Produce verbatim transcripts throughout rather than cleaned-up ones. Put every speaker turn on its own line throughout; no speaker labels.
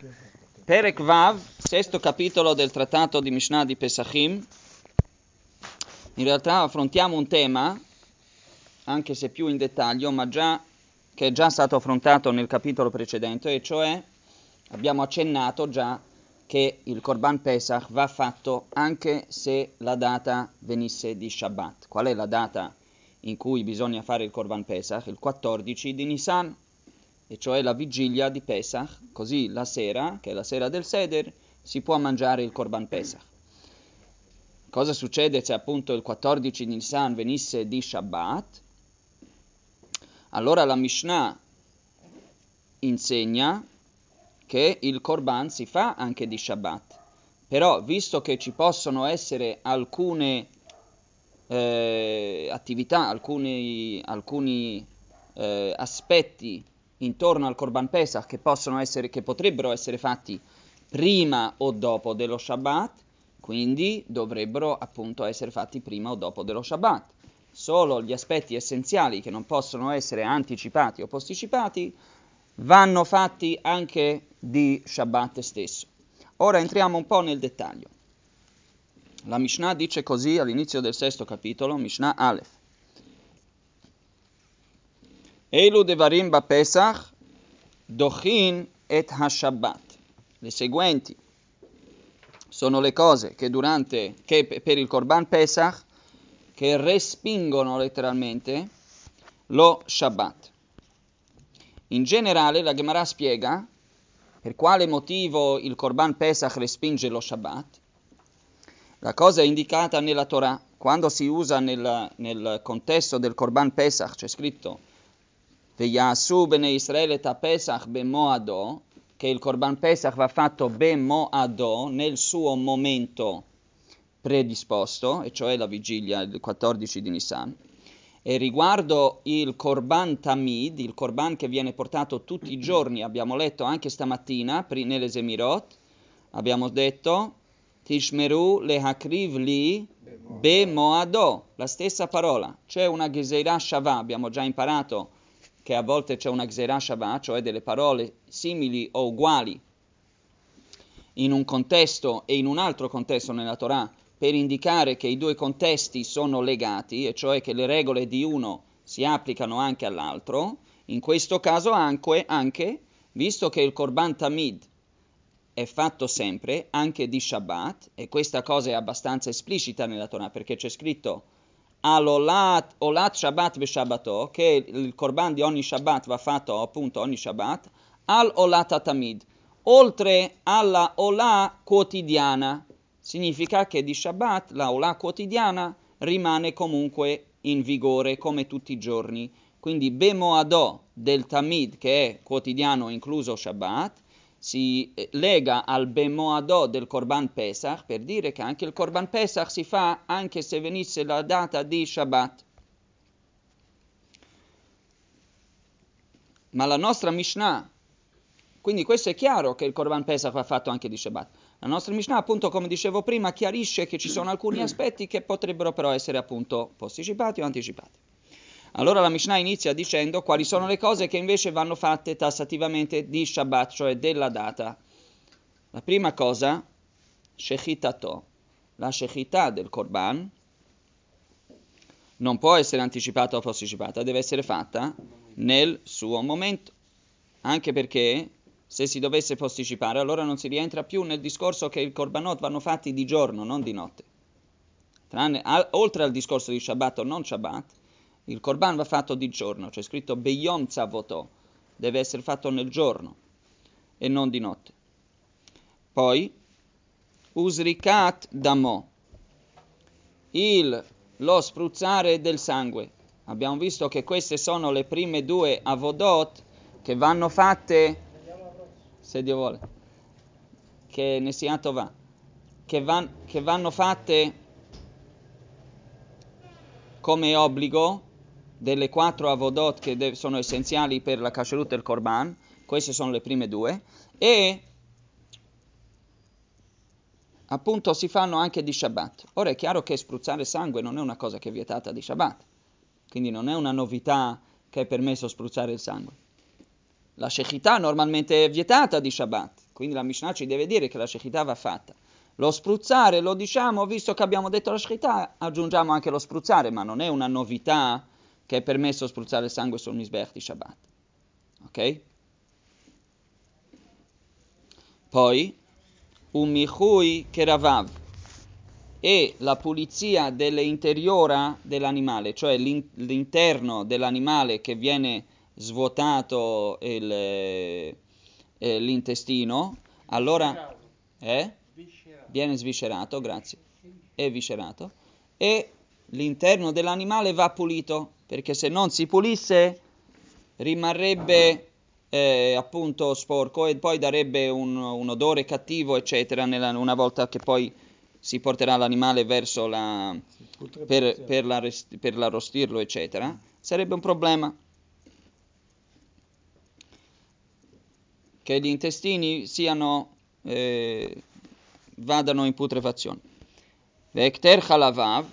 Perek Vav, sesto capitolo del trattato di Mishnah di Pesachim. In realtà affrontiamo un tema, anche se più in dettaglio, ma già che è già stato affrontato nel capitolo precedente, e cioè abbiamo accennato già che il Korban Pesach va fatto anche se la data venisse di Shabbat. Qual è la data in cui bisogna fare il Korban Pesach? Il quattordici di Nisan, e cioè la vigilia di Pesach, così la sera, che è la sera del Seder, si può mangiare il Korban Pesach. Cosa succede se appunto il quattordici di Nisan venisse di Shabbat? Allora la Mishnah insegna che il Korban si fa anche di Shabbat, però visto che ci possono essere alcune eh, attività, alcuni, alcuni eh, aspetti intorno al Korban Pesach che possono essere, che potrebbero essere fatti prima o dopo dello Shabbat, quindi dovrebbero appunto essere fatti prima o dopo dello Shabbat. Solo gli aspetti essenziali che non possono essere anticipati o posticipati vanno fatti anche di Shabbat stesso. Ora entriamo un po' nel dettaglio. La Mishnah dice così all'inizio del sesto capitolo, Mishnah Aleph. Eilu devarim ba Pesach dochin et ha-Shabbat. Le seguenti sono le cose che durante che per il Korban Pesach che respingono letteralmente lo Shabbat. In generale la Gemara spiega per quale motivo il Korban Pesach respinge lo Shabbat. La cosa è indicata nella Torah. Quando si usa nel, nel contesto del Korban Pesach, c'è scritto Veyasu bene Israele ta Pesach be Moado, che il Korban Pesach va fatto be Moado nel suo momento predisposto, e cioè la vigilia, il quattordici di Nisan. E riguardo il Korban Tamid, il Korban che viene portato tutti i giorni, abbiamo letto anche stamattina nelle Zemirot, abbiamo detto Tishmeru lehakriv li be Moado, la stessa parola. C'è una Gezeirah Shavah, abbiamo già imparato che a volte c'è una Gezeirah Shavah, cioè delle parole simili o uguali in un contesto e in un altro contesto nella Torah, per indicare che i due contesti sono legati, e cioè che le regole di uno si applicano anche all'altro. In questo caso anche, anche visto che il Korban Tamid è fatto sempre, anche di Shabbat, e questa cosa è abbastanza esplicita nella Torah, perché c'è scritto Al-Olat Olat Shabbat ve Shabbato, che il Korban di ogni Shabbat va fatto appunto ogni Shabbat, Al-Olat Tamid, oltre alla Olah quotidiana. Significa che di Shabbat la Olah quotidiana rimane comunque in vigore come tutti i giorni. Quindi Bemoado del Tamid, che è quotidiano incluso Shabbat, si lega al Bemoado del Korban Pesach per dire che anche il Korban Pesach si fa anche se venisse la data di Shabbat. Ma la nostra Mishnah, quindi questo è chiaro che il Korban Pesach va fatto anche di Shabbat. La nostra Mishnah, appunto, come dicevo prima, chiarisce che ci sono alcuni aspetti che potrebbero però essere appunto posticipati o anticipati. Allora la Mishnah inizia dicendo quali sono le cose che invece vanno fatte tassativamente di Shabbat, cioè della data. La prima cosa, Shechitato, la Shechità del Korban non può essere anticipata o posticipata, deve essere fatta nel suo momento, anche perché se si dovesse posticipare allora non si rientra più nel discorso che i Korbanot vanno fatti di giorno, non di notte. Tranne, al, oltre al discorso di Shabbat o non Shabbat, il Korban va fatto di giorno, c'è scritto Beyom Tzavoto, deve essere fatto nel giorno e non di notte. Poi, Usrikat Damo, il, lo spruzzare del sangue. Abbiamo visto che queste sono le prime due avodot che vanno fatte, se Dio vuole, che ne sia Tovà, che, van, che vanno fatte come obbligo delle quattro avodot che de- sono essenziali per la kasherut del Korban. Queste sono le prime due, e appunto si fanno anche di Shabbat. Ora è chiaro che spruzzare sangue non è una cosa che è vietata di Shabbat, quindi non è una novità che è permesso spruzzare il sangue. La Shechità normalmente è vietata di Shabbat, quindi la Mishnah ci deve dire che la shechità va fatta. Lo spruzzare lo diciamo, visto che abbiamo detto la shechità, aggiungiamo anche lo spruzzare, ma non è una novità che è permesso spruzzare il sangue sul Mizbeach di Shabbat. Ok? Poi, un michui keravav, e la pulizia dell'interiora dell'animale, cioè l'in- l'interno dell'animale che viene svuotato il, eh, l'intestino, allora eh? Viene sviscerato, grazie, è viscerato, e l'interno dell'animale va pulito, perché se non si pulisse rimarrebbe eh, appunto sporco e poi darebbe un, un odore cattivo, eccetera, nella, una volta che poi si porterà l'animale verso la per, per, la, per l'arrostirlo, eccetera, sarebbe un problema che gli intestini siano eh, vadano in putrefazione. Vekter halavav,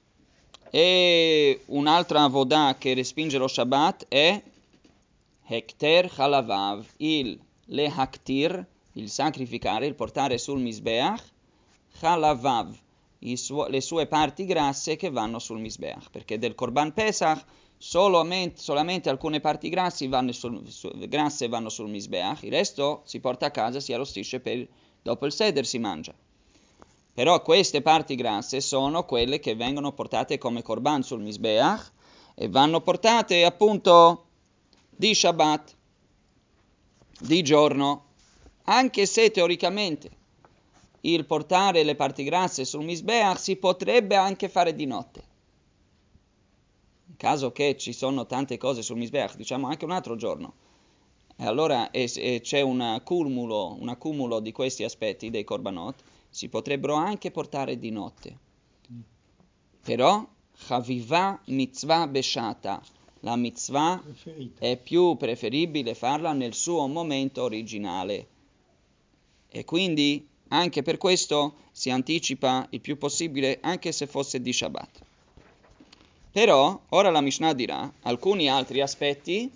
e un'altra avodah che respinge lo Shabbat è Hekter halavav, il lehaktir, il sacrificare, il portare sul Mizbeach, halavav, Su- le sue parti grasse che vanno sul Mizbeach, perché del Korban Pesach solamente, solamente alcune parti grasse vanno sul, su, grasse vanno sul Mizbeach, il resto si porta a casa, si arrostisce, per, dopo il Seder si mangia. Però queste parti grasse sono quelle che vengono portate come Korban sul Mizbeach e vanno portate appunto di Shabbat, di giorno, anche se teoricamente il portare le parti grasse sul Mizbeach si potrebbe anche fare di notte. In caso che ci sono tante cose sul Mizbeach, diciamo anche un altro giorno, e allora e, e c'è un accumulo, un accumulo di questi aspetti dei korbanot, si potrebbero anche portare di notte. Però, Chaviva mitzvah beshata, la mitzvah preferita. È più preferibile farla nel suo momento originale. E quindi, anche per questo, si anticipa il più possibile, anche se fosse di Shabbat. Però, ora la Mishnah dirà, alcuni altri aspetti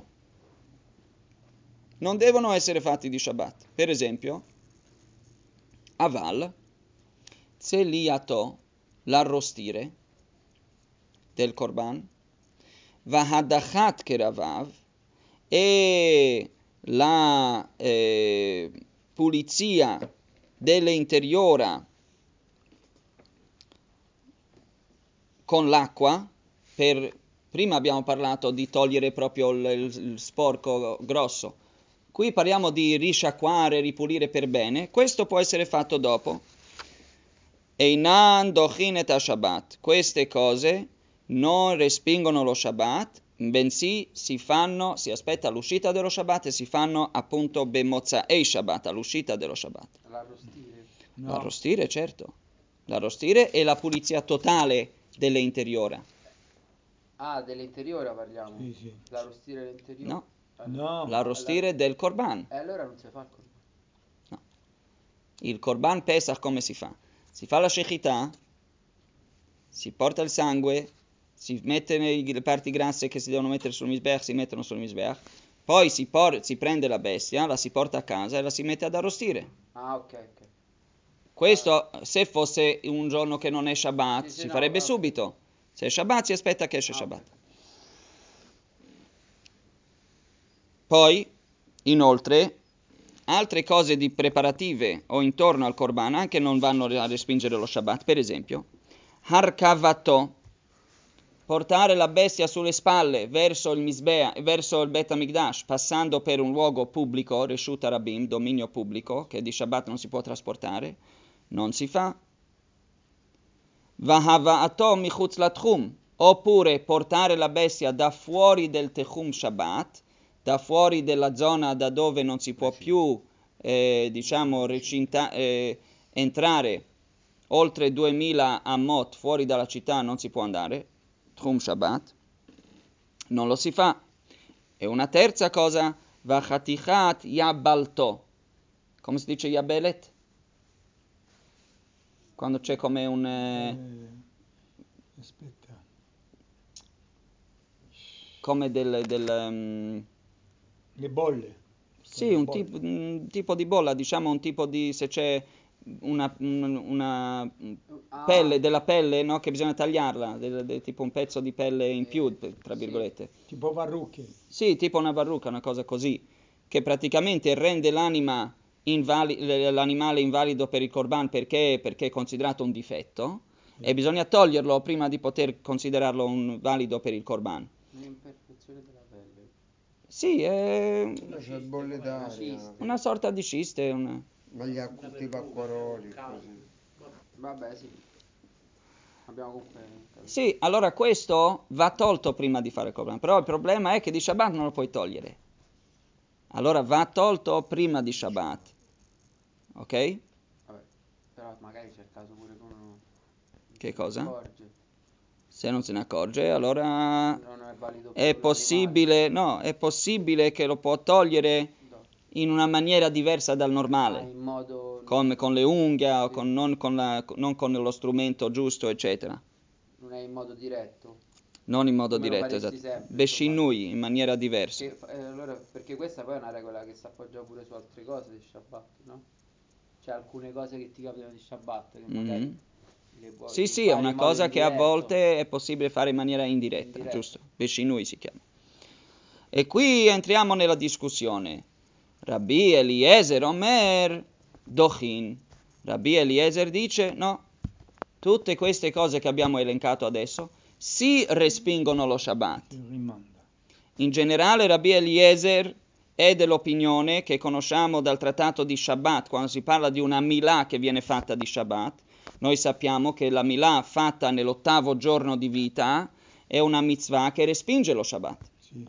non devono essere fatti di Shabbat. Per esempio, Aval, Zeliato, l'arrostire del Korban, Vahadachat Keravav, e la eh, pulizia dell'interiora con l'acqua, per, prima abbiamo parlato di togliere proprio il, il sporco grosso, qui parliamo di risciacquare, ripulire per bene, questo può essere fatto dopo. Einan dochin et Shabbat, queste cose non respingono lo Shabbat, bensì si fanno, si aspetta l'uscita dello Shabbat e si fanno appunto bemozza'ei Shabbat, all'uscita dello Shabbat.
L'arrostire?
No. L'arrostire, certo. L'arrostire e la pulizia totale dell'interiora.
Ah, dell'interiore parliamo?
Sì, sì.
L'arrostire dell'interiore?
No,
No,
l'arrostire
allora-
del Korban.
E allora non si fa il corban.
No. Il Korban Pesach come si fa? Si fa la shechità, si porta il sangue, si mette le parti grasse che si devono mettere sul Mizbeach, si mettono sul Mizbeach, poi si, por- si prende la bestia, la si porta a casa e la si mette ad arrostire.
Ah, ok, ok.
Questo, se fosse un giorno che non è Shabbat,
Sì, sì,
si
no,
farebbe
ok.
subito. Se è Shabbat si aspetta che esce
Ah,
Shabbat.
ok.
Poi, inoltre, altre cose di preparative o intorno al Korban anche non vanno a respingere lo Shabbat. Per esempio, Harkavato, portare la bestia sulle spalle verso il Misbea, verso il Bet HaMikdash, passando per un luogo pubblico, Reshut Rabim, dominio pubblico, che di Shabbat non si può trasportare, non si fa. Vahava'ato michutz latchum, oppure portare la bestia da fuori del Techum Shabbat, da fuori della zona da dove non si può più, eh, diciamo, recinta, eh, entrare oltre duemila amot fuori dalla città non si può andare, Tchum Shabbat, non lo si fa. E una terza cosa, Vachatichat Yabalto, come si dice Yabelet? Quando c'è come un... Eh,
eh, aspetta.
come del... del um,
Le bolle.
Sì, un tipo, un tipo di bolla, diciamo un tipo di, se c'è una, un- una
Ah,
pelle, della pelle, no, che bisogna tagliarla, del- del- tipo un pezzo di pelle in
Eh,
più, per- tra
sì.
virgolette.
Tipo parrucche.
Sì, tipo una parrucca, una cosa così, che praticamente rende l'anima invali- l- l'animale invalido per il Corban perché, perché è considerato un difetto e bisogna toglierlo prima di poter considerarlo un valido per il Corban.
un'imperfezione della pelle.
Sì, è
Una c'è bolle
Una
d'aria,
ciste.
una sorta di ciste, una-
ma gli acqu- tipo acquaroli, così.
Vabbè, sì. Abbiamo comunque capito.
Sì, allora questo va tolto prima di fare il Corban, però il problema è che di Shabbat non lo puoi togliere. Allora va tolto prima di Shabbat, ok?
Vabbè. Però magari c'è il caso pure che uno non
Che
se ne
cosa?
accorge.
Se non se ne accorge, allora
Non è valido più
è
l'animale.
possibile, no, è possibile che lo può togliere
No.
in una maniera diversa dal
Ah,
normale,
in modo...
come con le unghie o
Sì.
con- non, con la- non con lo strumento giusto, eccetera.
Non è in modo diretto.
Non in modo
Come lo
diretto,
faresti
esatto.
sempre,
Beshinui, in maniera diversa.
Che, fa- eh, allora, perché questa poi è una regola che si appoggia pure su altre cose di Shabbat, no? C'è alcune cose che ti capitano di Shabbat che magari
Mhm.
le puoi
Sì, sì, è
fare
una
in modo
cosa che a
indiretto.
volte è possibile fare in maniera indiretta,
Indiretta.
giusto? Beshinui si chiama. E qui entriamo nella discussione. Rabbi Eliezer Omer Dochin. Rabbi Eliezer dice, no, tutte queste cose che abbiamo elencato adesso si respingono lo Shabbat.
Si rimanda.
In generale Rabbi Eliezer è dell'opinione che conosciamo dal trattato di Shabbat, quando si parla di una milà che viene fatta di Shabbat, noi sappiamo che la milà fatta nell'ottavo giorno di vita è una mitzvah che respinge lo Shabbat.
Sì.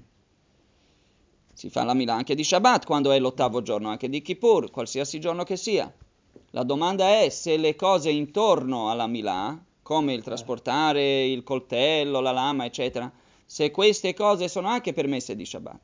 Si fa la milà anche di Shabbat quando è l'ottavo giorno, anche di Kippur, qualsiasi giorno che sia. La domanda è se le cose intorno alla milà, come il trasportare il coltello, la lama, eccetera, se queste cose sono anche permesse di Shabbat.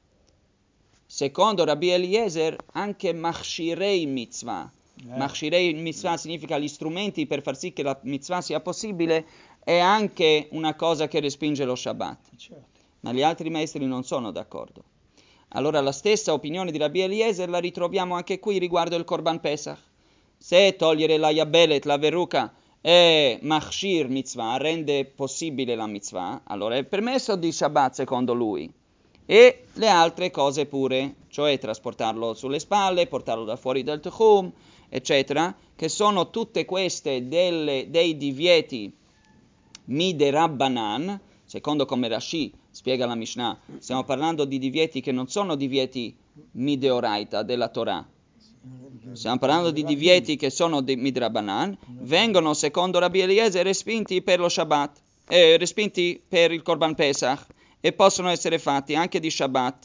Secondo Rabbi Eliezer, anche machshirei mitzvah.
Eh.
Machshirei mitzvah significa gli strumenti per far sì che la mitzvah sia possibile, è anche una cosa che respinge lo Shabbat.
Certo.
Ma gli altri maestri non sono d'accordo. Allora la stessa opinione di Rabbi Eliezer la ritroviamo anche qui riguardo il Korban Pesach. Se togliere la Yabelet, la verruca, è machshir mitzvah, rende possibile la mitzvah, allora è permesso di Shabbat secondo lui. E le altre cose pure, cioè trasportarlo sulle spalle, portarlo da fuori dal Tehum, eccetera, che sono tutte queste delle, dei divieti mide rabbanan, secondo come Rashi spiega la Mishnah, stiamo parlando di divieti che non sono divieti mideoraita della Torah, stiamo parlando di divieti che sono di midrabanan, vengono secondo Rabbi Eliezer respinti per lo Shabbat, eh, respinti per il Korban Pesach e possono essere fatti anche di Shabbat.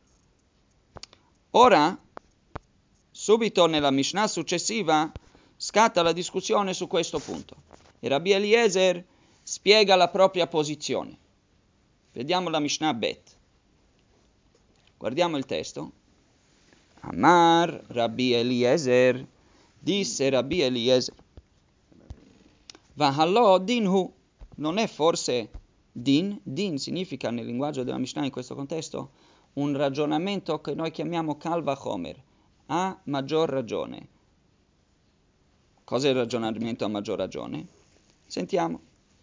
Ora, subito nella Mishnah successiva, scatta la discussione su questo punto. E Rabbi Eliezer spiega la propria posizione. Vediamo la Mishnah Bet. Guardiamo il testo. Amar Rabbi Eliezer, disse Rabbi Eliezer, Vahallo dinhu, non è forse din? Din significa nel linguaggio della Mishnah in questo contesto un ragionamento che noi chiamiamo Kal vachomer, a maggior ragione. Cos'è il ragionamento a maggior ragione? Sentiamo.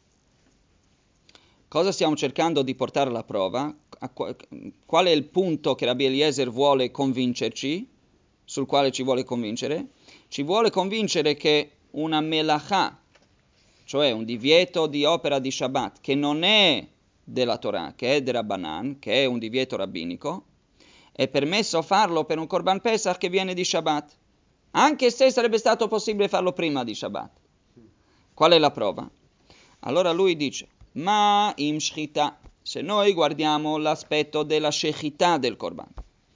Cosa stiamo cercando di portare alla prova? Qual è il punto che Rabbi Eliezer vuole convincerci, sul quale ci vuole convincere? Ci vuole convincere che una melachà, cioè un divieto di opera di Shabbat, che non è della Torah, che è della Rabbanan, che è un divieto rabbinico, è permesso farlo per un Korban Pesach che viene di Shabbat, anche se sarebbe stato possibile farlo prima di Shabbat. Qual è la prova? Allora lui dice, ma im shchita, se noi guardiamo l'aspetto della shechita del Korban,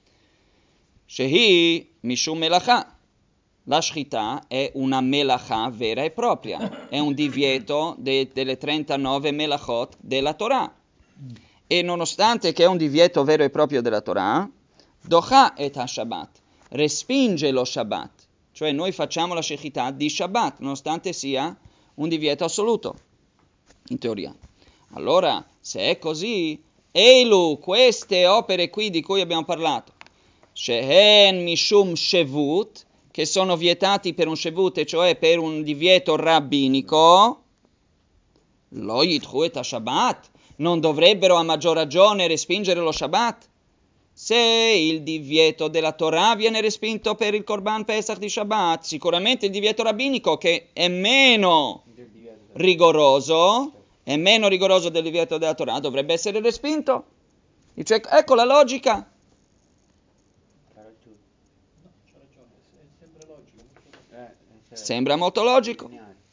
shehi mishum melachà, la shchita è una melachà vera e propria, è un divieto de, delle trentanove melachot della Torah. E nonostante che è un divieto vero e proprio della Torah, docha et ha-Shabbat, respinge lo Shabbat, cioè noi facciamo la shechita di Shabbat, nonostante sia un divieto assoluto, in teoria. Allora, se è così, Eilu, queste opere qui di cui abbiamo parlato, shehen mishum shevut, che sono vietati per un shevut, e cioè per un divieto rabbinico, lo yidchu et ha-Shabbat, non dovrebbero a maggior ragione respingere lo Shabbat. Se il divieto della Torah viene respinto per il Korban Pesach di Shabbat, sicuramente il divieto rabbinico, che è meno rigoroso, è meno rigoroso del divieto della Torah, dovrebbe essere respinto. Dice, ecco la logica. Sembra molto logico.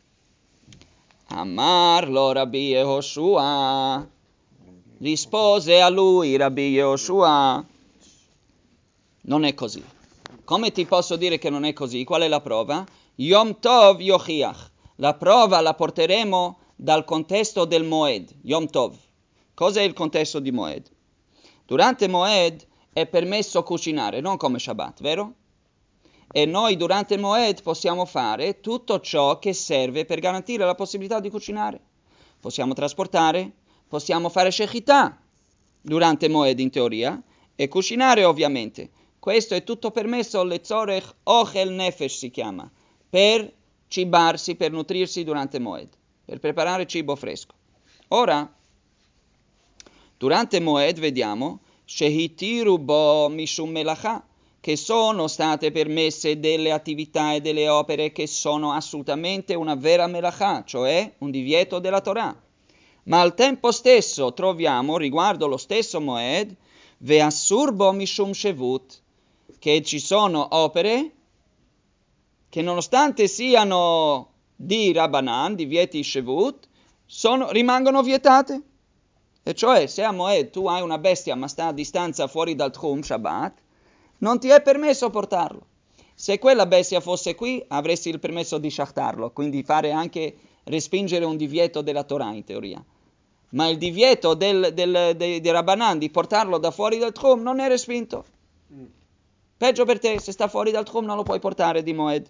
Amar lo Rabbi Yehoshua, rispose a lui Rabbi Yehoshua, non è così. Come ti posso dire che non è così? Qual è la prova? Yom Tov Yochiach. La prova la porteremo dal contesto del Moed. Yom Tov. Cos'è il contesto di Moed? Durante Moed è permesso cucinare, non come Shabbat, vero? E noi durante Moed possiamo fare tutto ciò che serve per garantire la possibilità di cucinare. Possiamo trasportare, possiamo fare shechità durante Moed in teoria, e cucinare ovviamente. Questo è tutto permesso, letzorech ochel nefesh si chiama, per cibarsi, per nutrirsi durante Moed, per preparare cibo fresco. Ora, durante Moed vediamo shehitiru bo mishum melacha, che sono state permesse delle attività e delle opere che sono assolutamente una vera melacha, cioè un divieto della Torah. Ma al tempo stesso troviamo, riguardo lo stesso Moed, ve'asur bo mishum shevut, che ci sono opere che nonostante siano di Rabbanan, divieti shevut, sono, rimangono vietate. E cioè, se a Moed tu hai una bestia ma sta a distanza fuori dal Tchum Shabbat, non ti è permesso portarlo. Se quella bestia fosse qui, avresti il permesso di shachtarlo, quindi fare anche, respingere un divieto della Torah in teoria. Ma il divieto del, del, de, de Rabbanan di portarlo da fuori dal Tchum non è respinto. Mm. Peggio per te, se sta fuori dal Tchum non lo puoi portare di Moed.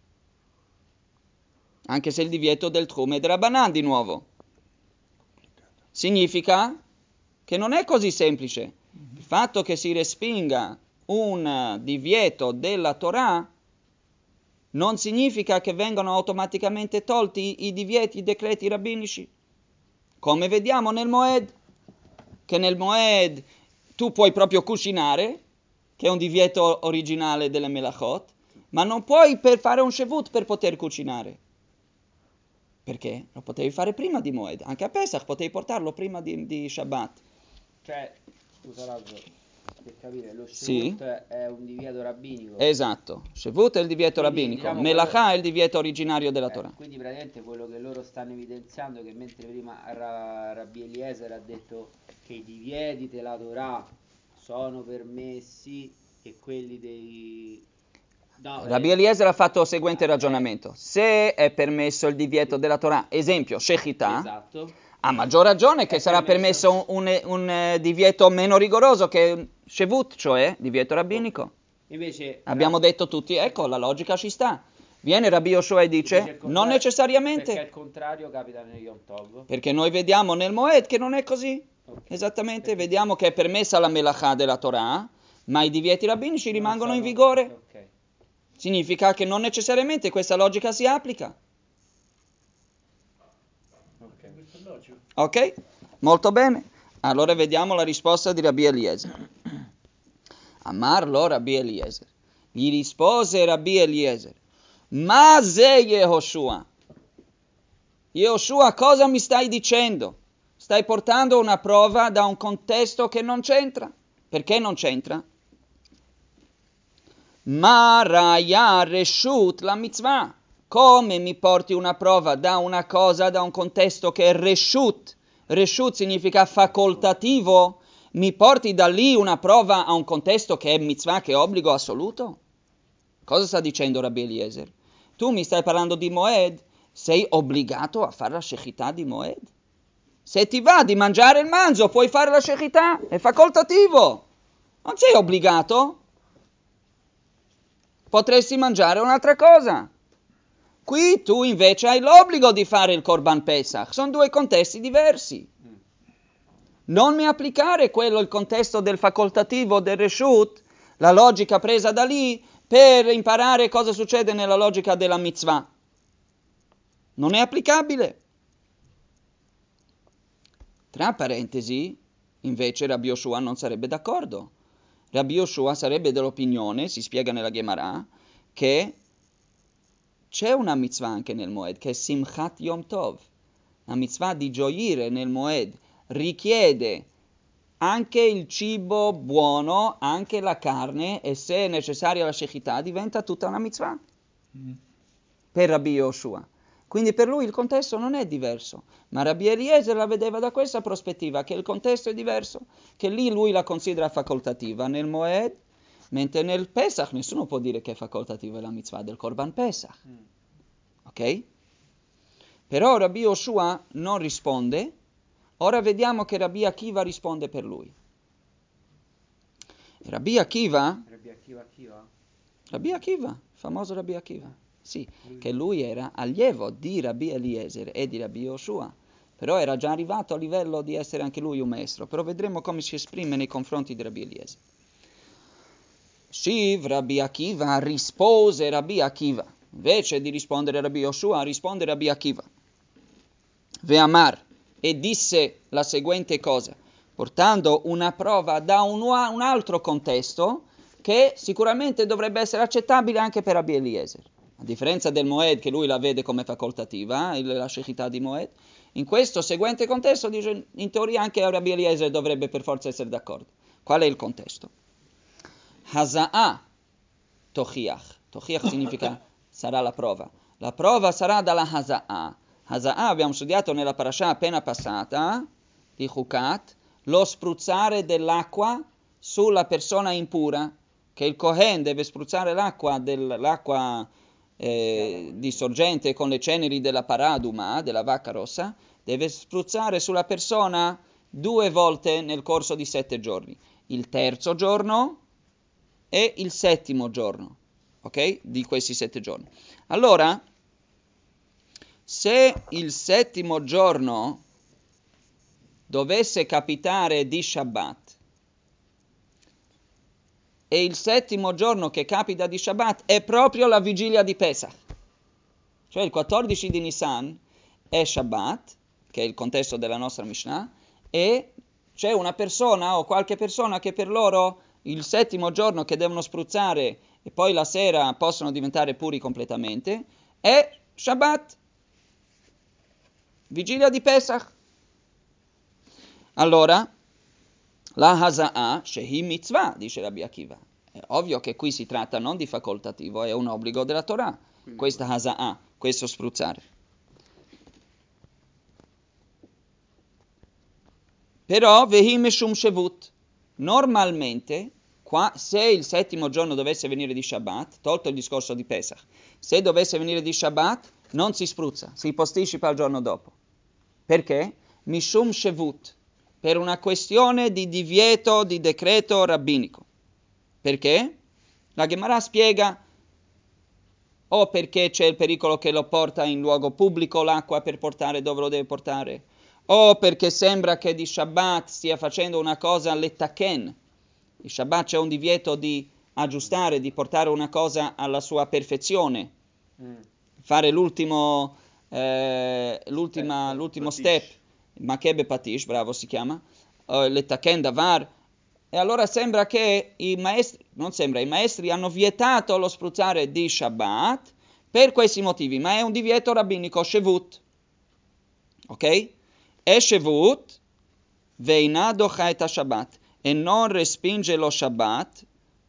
Anche se il divieto del Tchum è di Rabbanan di nuovo. Significa che non è così semplice. Il fatto che si respinga un divieto della Torah non significa che vengano automaticamente tolti i divieti, i decreti rabbinici. Come vediamo nel Moed, che nel Moed tu puoi proprio cucinare, che è un divieto originale delle Melachot, ma non puoi per fare un Shevut per poter cucinare. Perché? Lo potevi fare prima di Moed, anche a Pesach potevi portarlo prima di, di Shabbat.
Cioè, scusa Razzo, per capire, lo
Sì.
Shevut è un divieto rabbinico.
Esatto, Shevut è il divieto
Quindi,
rabbinico,
diciamo,
Melachà
quello-
è il divieto originario della
Eh,
Torah.
quindi praticamente quello che loro stanno evidenziando è che mentre prima Ra- Rabbi Eliezer ha detto che i divieti della Torah sono permessi e quelli dei... No,
Rabbi
eh,
Eliezer ha fatto il seguente
eh,
ragionamento. Se è permesso il divieto della Torah, esempio, shechità,
Esatto.
a maggior ragione che
È
sarà
permesso.
permesso un, un, un, eh, divieto meno rigoroso che Shevut, cioè divieto rabbinico.
Invece
Abbiamo
Rab-
detto tutti, ecco, la logica ci sta. Viene Rabbi Yoshua e
invece il
dice,
contrario-
non necessariamente,
Perché il contrario capita nel Yom Tov.
perché noi vediamo nel Moed che non è così.
Ok.
Esattamente,
Perché-
vediamo che è permessa la melachà della Torah, ma i divieti rabbinici
Non
rimangono in
sono-
vigore.
Ok.
Significa che non necessariamente questa logica si applica.
Ok.
Ok? Molto bene. Allora vediamo la risposta di Rabbi Eliezer. Amarlo Rabbi Eliezer. Gli rispose Rabbi Eliezer. Ma se Yehoshua. Yehoshua, cosa mi stai dicendo? Stai portando una prova da un contesto che non c'entra. Perché non c'entra? Ma raya reshut la mitzvah. Come mi porti una prova da una cosa, da un contesto che è reshut? Reshut significa facoltativo. Mi porti da lì una prova a un contesto che è mitzvah, che è obbligo assoluto? Cosa sta dicendo Rabbi Eliezer? Tu mi stai parlando di Moed? Sei obbligato a fare la shechità di Moed? Se ti va di mangiare il manzo, puoi fare la shechità, è facoltativo. Non sei obbligato. Potresti mangiare un'altra cosa. Qui tu invece hai l'obbligo di fare il Korban Pesach. Sono due contesti diversi. Non mi applicare quello, il contesto del facoltativo, del reshut, la logica presa da lì per imparare cosa succede nella logica della mitzvah. Non è applicabile. Tra parentesi, invece Rabbi Yoshua non sarebbe d'accordo. Rabbi Yoshua sarebbe dell'opinione, si spiega nella Gemara, che c'è una mitzvah anche nel Moed, che è Simchat Yom Tov. La mitzvah di gioire nel Moed richiede anche il cibo buono, anche la carne, e se è necessaria la shechità diventa tutta una mitzvah. Mm. Per Rabbi Yoshua. Quindi per lui il contesto non è diverso, ma Rabbi Eliezer la vedeva da questa prospettiva, che il contesto è diverso, che lì lui la considera facoltativa nel Moed, mentre nel Pesach nessuno può dire che è facoltativa la mitzvah del Korban Pesach. Mm. Ok? Però Rabbi Yoshua non risponde. Ora vediamo che Rabbi Akiva risponde per lui. Rabbi Akiva,
Rabbi Akiva, Akiva?
Rabbi Akiva, il famoso Rabbi Akiva, sì, che lui era allievo di Rabbi Eliezer e di Rabbi Yoshua, però era già arrivato a livello di essere anche lui un maestro, però vedremo come si esprime nei confronti di Rabbi Eliezer. Shiv, Rabbi Akiva, rispose Rabbi Akiva, invece di rispondere Rabbi Yoshua, risponde Rabbi Akiva. Ve'amar, e disse la seguente cosa, portando una prova da un, un altro contesto che sicuramente dovrebbe essere accettabile anche per Rabbi Eliezer. A differenza del Moed, che lui la vede come facoltativa, la shechità di Moed, in questo seguente contesto, dice, in teoria anche Rabbi Eliezer dovrebbe per forza essere d'accordo. Qual è il contesto? Haza'a tochiach. Tochiach significa sarà la prova. La prova sarà dalla Haza'a. Haza'a abbiamo studiato nella parasha appena passata di Chukat, lo spruzzare dell'acqua sulla persona impura, che il Kohen deve spruzzare l'acqua, dell'acqua eh, di sorgente con le ceneri della paraduma, della vacca rossa, deve spruzzare sulla persona due volte nel corso di sette giorni, il terzo giorno e il settimo giorno, ok? Di questi sette giorni. Allora, se il settimo giorno dovesse capitare di Shabbat e il settimo giorno che capita di Shabbat è proprio la vigilia di Pesach, cioè il quattordici di Nisan è Shabbat, che è il contesto della nostra Mishnah, e c'è una persona o qualche persona che per loro il settimo giorno che devono spruzzare e poi la sera possono diventare puri completamente è Shabbat, vigilia di Pesach. Allora, la Haza'a shehi mitzvah, dice Rabbi Akiva. È ovvio che qui si tratta non di facoltativo, è un obbligo della Torah, questa Haza'a, questo spruzzare. Però vehi meshum shevut. Normalmente, qua, se il settimo giorno dovesse venire di Shabbat, tolto il discorso di Pesach, se dovesse venire di Shabbat, non si spruzza, si posticipa al giorno dopo. Perché? Mishum shevut, per una questione di divieto di decreto rabbinico. Perché? La Gemara spiega o perché c'è il pericolo che lo porta in luogo pubblico l'acqua per portare dove lo deve portare, o perché sembra che di Shabbat stia facendo una cosa all'ettaken. Di Shabbat c'è un divieto di aggiustare, di portare una cosa alla sua perfezione, mm. fare l'ultimo, eh, l'ultima, step, l'ultimo step, Makebe Patish, bravo si chiama, uh, l'ettaken davar. E allora sembra che i maestri, non sembra, i maestri hanno vietato lo spruzzare di Shabbat per questi motivi, ma è un divieto rabbinico, Shevut. Ok? È Shevut, veina docha et Shabbat, e non respinge lo Shabbat,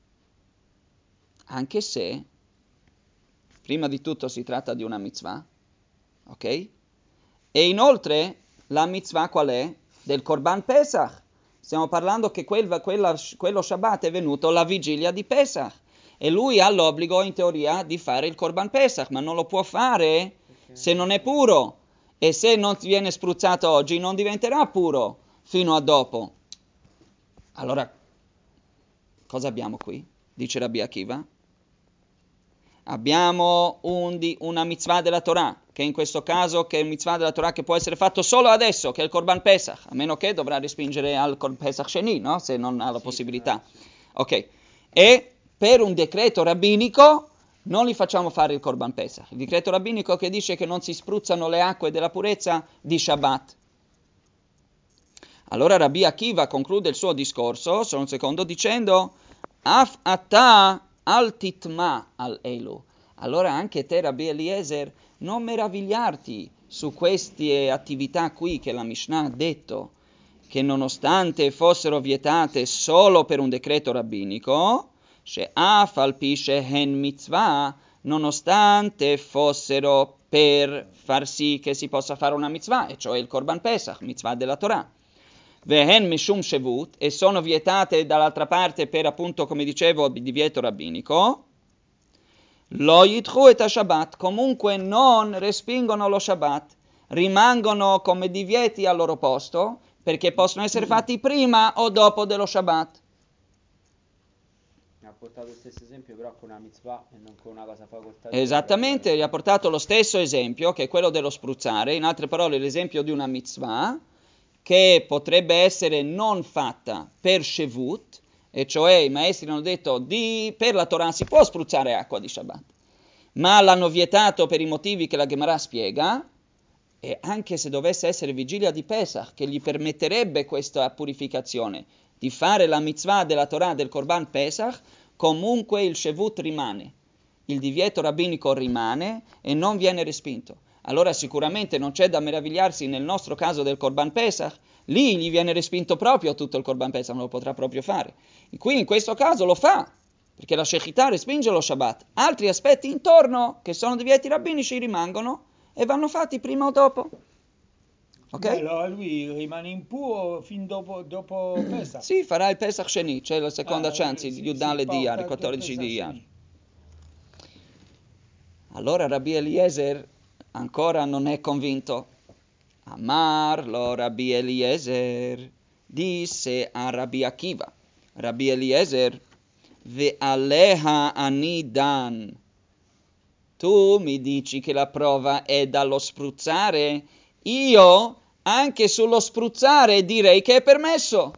anche se, prima di tutto si tratta di una mitzvah, ok? E inoltre, la mitzvah qual è? Del Korban Pesach. Stiamo parlando che quel, quella, quello Shabbat è venuto la vigilia di Pesach e lui ha l'obbligo in teoria di fare il Korban Pesach, ma non lo può fare se non è puro, e se non viene spruzzato oggi non diventerà puro fino a dopo. Allora, cosa abbiamo qui? Dice Rabbi Akiva. Abbiamo un di, una mitzvah della Torah, che in questo caso che è un mitzvah della Torah che può essere fatto solo adesso, che è il Korban Pesach, a meno che dovrà respingere al Korban Pesach Sheni, no? Se non ha la sì, possibilità. Sì. Ok, E per un decreto rabbinico non li facciamo fare il Korban Pesach. Il decreto rabbinico che dice che non si spruzzano le acque della purezza di Shabbat. Allora Rabbi Akiva conclude il suo discorso, solo un secondo, dicendo Af ata al titma al elu. Allora anche te, Rabbi Eliezer, non meravigliarti su queste attività qui che la Mishnah ha detto, che nonostante fossero vietate solo per un decreto rabbinico, she'af al pi shehen mitzvah, nonostante fossero per far sì che si possa fare una mitzvah, e cioè il Korban Pesach, mitzvah della Torah. Vehen mishum shevut, e sono vietate dall'altra parte per, appunto, come dicevo, divieto rabbinico. Lo yitchu et Shabbat, comunque non respingono lo Shabbat, rimangono come divieti al loro posto, perché possono essere fatti prima o dopo dello Shabbat.
Ha portato lo stesso esempio però con una mitzvah e non con una cosa facoltativa.
Esattamente, gli ha portato lo stesso esempio, che è quello dello spruzzare, in altre parole l'esempio di una mitzvah, che potrebbe essere non fatta per Shevut, e cioè i maestri hanno detto di, per la Torah si può spruzzare acqua di Shabbat, ma l'hanno vietato per i motivi che la Gemara spiega, e anche se dovesse essere vigilia di Pesach, che gli permetterebbe questa purificazione, di fare la mitzvah della Torah del Korban Pesach, comunque il Shevut rimane, il divieto rabbinico rimane e non viene respinto. Allora sicuramente non c'è da meravigliarsi nel nostro caso del Korban Pesach, lì gli viene respinto proprio tutto il Korban Pesach, non lo potrà proprio fare. E qui in questo caso lo fa, perché la Shechità respinge lo Shabbat. Altri aspetti intorno, che sono divieti rabbinici, rimangono e vanno fatti prima o dopo. Ok?
Beh, allora lui rimane impuro fin dopo, dopo Pesach.
Sì, farà il Pesach Sheni, cioè la seconda
Ah,
chance
eh,
di
sì,
Yudale
sì,
di Iyar, il
porta
quattordici
Pesach
di Iyar.
Sheni.
Allora Rabbi Eliezer ancora non è convinto. Amar lo Rabbi Eliezer, disse a Rabbi Akiva, Rabbi Eliezer, ve'aleha ani dan. Tu mi dici che la prova è dallo spruzzare, io anche sullo spruzzare direi che è permesso.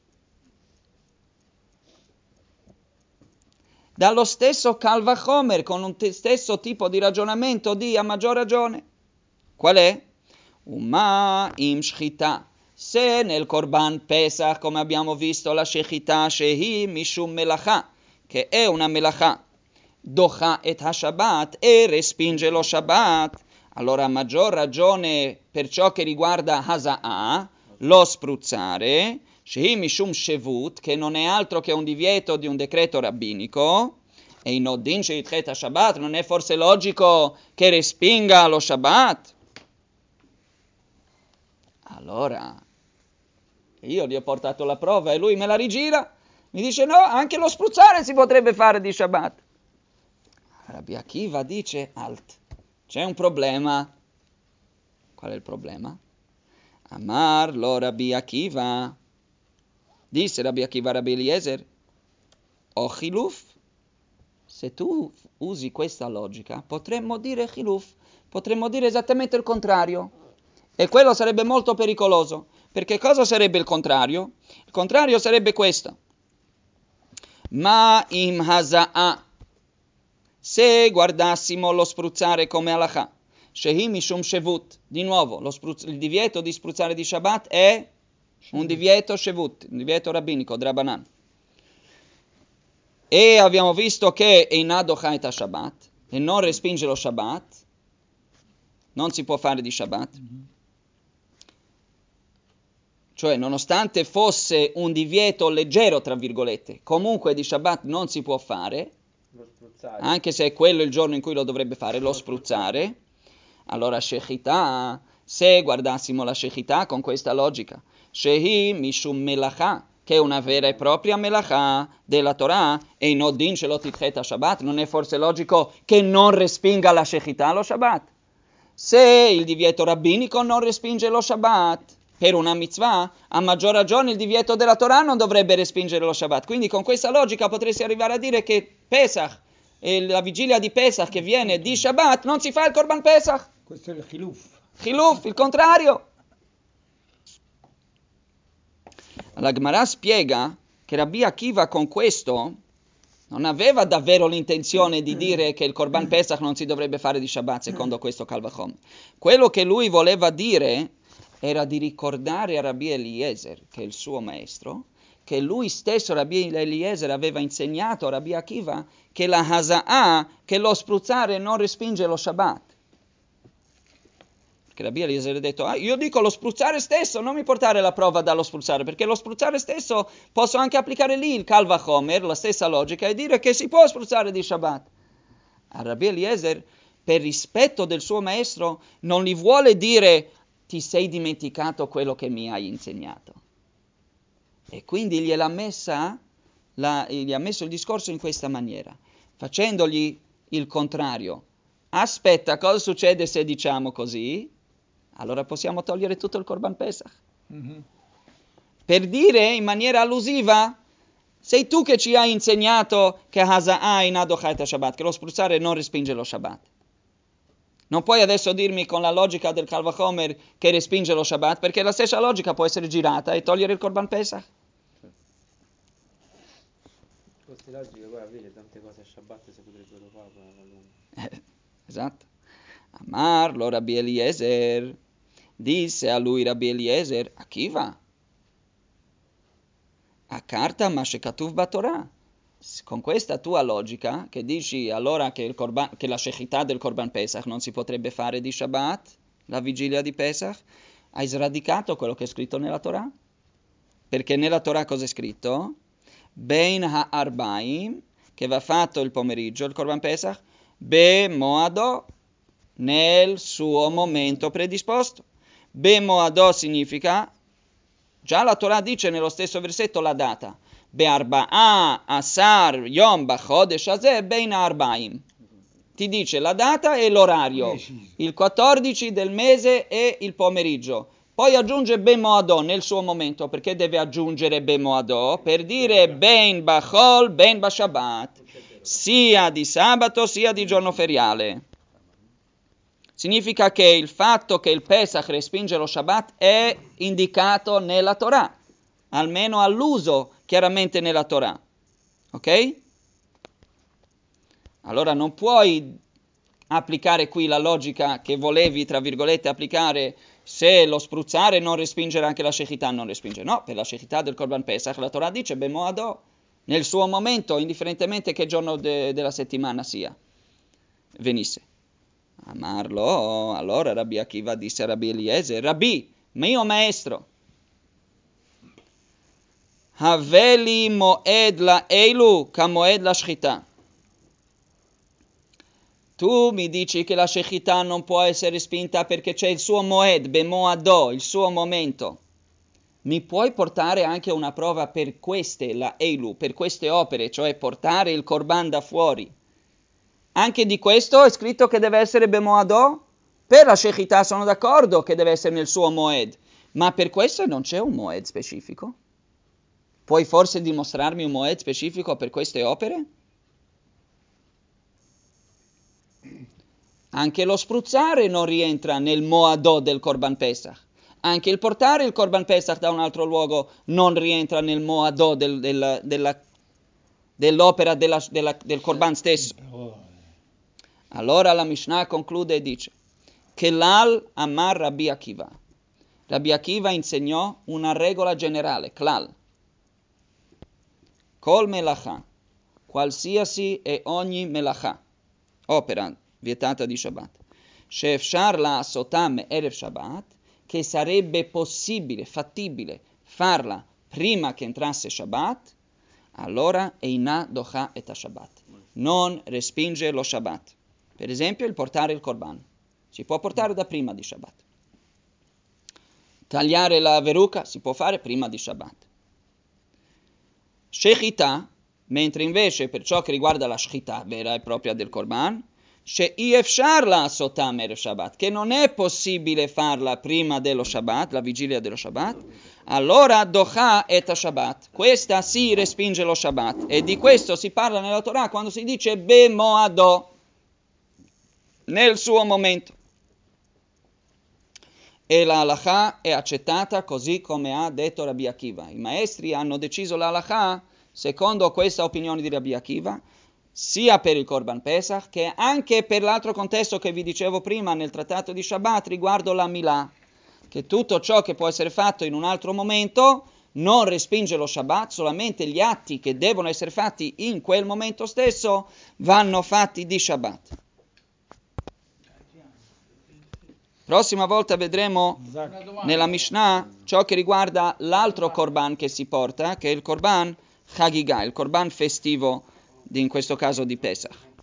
Dallo stesso Kal Vachomer, con un te- stesso tipo di ragionamento, di a maggior ragione. Qual è? Uma im shchita. Se nel Korban Pesach, come abbiamo visto, la shechita shehi mishum melacha, che è una melacha, docha et ha-Shabbat, e respinge lo Shabbat, allora a maggior ragione per ciò che riguarda Haza'ah, lo spruzzare, shehi mishum shevut, che non è altro che un divieto di un decreto rabbinico, e in Odin sheitchet ha-Shabbat, non è forse logico che respinga lo Shabbat? Allora, io gli ho portato la prova e lui me la rigira, mi dice no, anche lo spruzzare si potrebbe fare di Shabbat. Rabbi Akiva dice, alt, c'è un problema. Qual è il problema? Amar lo Rabbi Akiva, disse Rabbi Akiva Rabbi Eliezer, o chiluf, se tu usi questa logica, potremmo dire chiluf, potremmo dire esattamente il contrario. E quello sarebbe molto pericoloso, perché cosa sarebbe il contrario? Il contrario sarebbe questo. Ma im haza'ah, se guardassimo lo spruzzare come halakha, shehi mishum shevut, di nuovo, lo spruzz- il divieto di spruzzare di Shabbat è un divieto shevut, un divieto rabbinico, drabanan. E abbiamo visto che è in adocha et Shabbat, e non respinge lo Shabbat, non si può fare di Shabbat. Mm-hmm. Cioè, nonostante fosse un divieto leggero, tra virgolette, comunque di Shabbat non si può fare,
Lo spruzzare.
Anche se è quello il giorno in cui lo dovrebbe fare, lo spruzzare. Allora, shechità, se guardassimo la shechità con questa logica, shehi mishum melacha, che è una vera e propria melacha della Torah, e in Odin shelot tidchet Shabbat, non è forse logico che non respinga la shechità lo Shabbat? Se il divieto rabbinico non respinge lo Shabbat per una mitzvah, a maggior ragione il divieto della Torah non dovrebbe respingere lo Shabbat. Quindi con questa logica potresti arrivare a dire che Pesach, e la vigilia di Pesach che viene di Shabbat, non si fa il Korban Pesach.
Questo è il chiluf.
Chiluf, il contrario. La Gemara spiega che Rabbi Akiva con questo Non aveva davvero l'intenzione di dire che il Korban Pesach non si dovrebbe fare di Shabbat, secondo questo Kal Vachomer. Quello che lui voleva dire era di ricordare a Rabbi Eliezer, che è il suo maestro, che lui stesso, Rabbi Eliezer, aveva insegnato a Rabbi Akiva che la Haza'ah, che lo spruzzare non respinge lo Shabbat. Perché Rabbi Eliezer ha detto, ah, io dico lo spruzzare stesso, non mi portare la prova dallo spruzzare, perché lo spruzzare stesso posso anche applicare lì il Kal Vachomer, la stessa logica, e dire che si può spruzzare di Shabbat. A Rabbi Eliezer, per rispetto del suo maestro, non gli vuole dire ti sei dimenticato quello che mi hai insegnato. E quindi gliel'ha messa, la, gli ha messo il discorso in questa maniera, facendogli il contrario. Aspetta, cosa succede se diciamo così? Allora possiamo togliere tutto il Korban Pesach. Mm-hmm. Per dire in maniera allusiva, sei tu che ci hai insegnato che Haza'ah in Adochet Shabbat, che lo spruzzare non respinge lo Shabbat. Non puoi adesso dirmi con la logica del Kal Vachomer che respinge lo Shabbat, perché la stessa logica può essere girata e togliere il Korban Pesach.
Queste logiche poi avere tante cose a Shabbat si potrebbero fare.
Eh, esatto. Amar lo Rabbi Eliezer, disse a lui Rabbi Eliezer, Akiva, a carta ma shekatuv batorah. Con questa tua logica, che dici allora che, il korban, che la shechità del Korban Pesach non si potrebbe fare di Shabbat, la vigilia di Pesach, hai sradicato quello che è scritto nella Torah. Perché nella Torah cosa è scritto? Bein ha'arbaim, che va fatto il pomeriggio, il Korban Pesach, be moado, nel suo momento predisposto. Be moado significa, già la Torah dice nello stesso versetto la data, Be'arba'a asar yom b'chodesh hazeh bein ha'arbaim. Ti dice la data e l'orario, il quattordici del mese e il pomeriggio. Poi aggiunge Ben Moadò nel suo momento, perché deve aggiungere Ben Moadò? Per dire Ben Bachol, Ben Bashabbat, sia di sabato sia di giorno feriale. Significa che il fatto che il Pesach respinge lo Shabbat è indicato nella Torah, almeno all'uso chiaramente nella Torah. Ok? Allora non puoi applicare qui la logica che volevi, tra virgolette, applicare se lo spruzzare non respingere anche la shechità, non respinge. No, per la shechità del Korban Pesach la Torah dice Bemoadò, nel suo momento, indifferentemente che giorno de- della settimana sia, venisse. Amarlo, allora Rabbi Akiva disse a Rabbi Eliezer, Rabbi, mio maestro, Haveli moed la eilu ka moed la shechità. Tu mi dici che la shechità non può essere spinta perché c'è il suo moed, bemoadò, il suo momento. Mi puoi portare anche una prova per queste, la eilu, per queste opere, cioè portare il korban da fuori. Anche di questo è scritto che deve essere bemoadò? Per la shechità sono d'accordo che deve essere nel suo moed, ma per questo non c'è un moed specifico? Puoi forse dimostrarmi un moed specifico per queste opere? Anche lo spruzzare non rientra nel moadò del Korban Pesach. Anche il portare il Korban Pesach da un altro luogo non rientra nel moadò del, del, della, dell'opera della, della, del Korban stesso. Allora la Mishnah conclude e dice Kelal amar Rabbi Akiva. Rabbi Akiva insegnò una regola generale, klal. Kol melachà, qualsiasi e ogni melachà, opera vietata di Shabbat. She'efshar la'asotam erev Shabbat, che sarebbe possibile, fattibile farla prima che entrasse Shabbat, allora eina docha et Shabbat. Non respinge lo Shabbat. Per esempio il portare il korban. Si può portare da prima di Shabbat. Tagliare la veruca si può fare prima di Shabbat. Shechità, mentre invece per ciò che riguarda la shechità vera e propria del korban, she'efshar la'asotam erev Shabbat, che non è possibile farla prima dello Shabbat, la vigilia dello Shabbat, allora docha et Shabbat. Questa si respinge lo Shabbat. E di questo si parla nella Torah quando si dice bemoadò, nel suo momento. E la halakha è accettata così come ha detto Rabbi Akiva. I maestri hanno deciso la halakha secondo questa opinione di Rabbi Akiva, sia per il Korban Pesach che anche per l'altro contesto che vi dicevo prima nel trattato di Shabbat riguardo la Milah, che tutto ciò che può essere fatto in un altro momento non respinge lo Shabbat, solamente gli atti che devono essere fatti in quel momento stesso vanno fatti di Shabbat. Prossima volta vedremo nella Mishnah ciò che riguarda l'altro Korban che si porta, che è il Korban Chagigah, il Korban festivo, in questo caso di Pesach.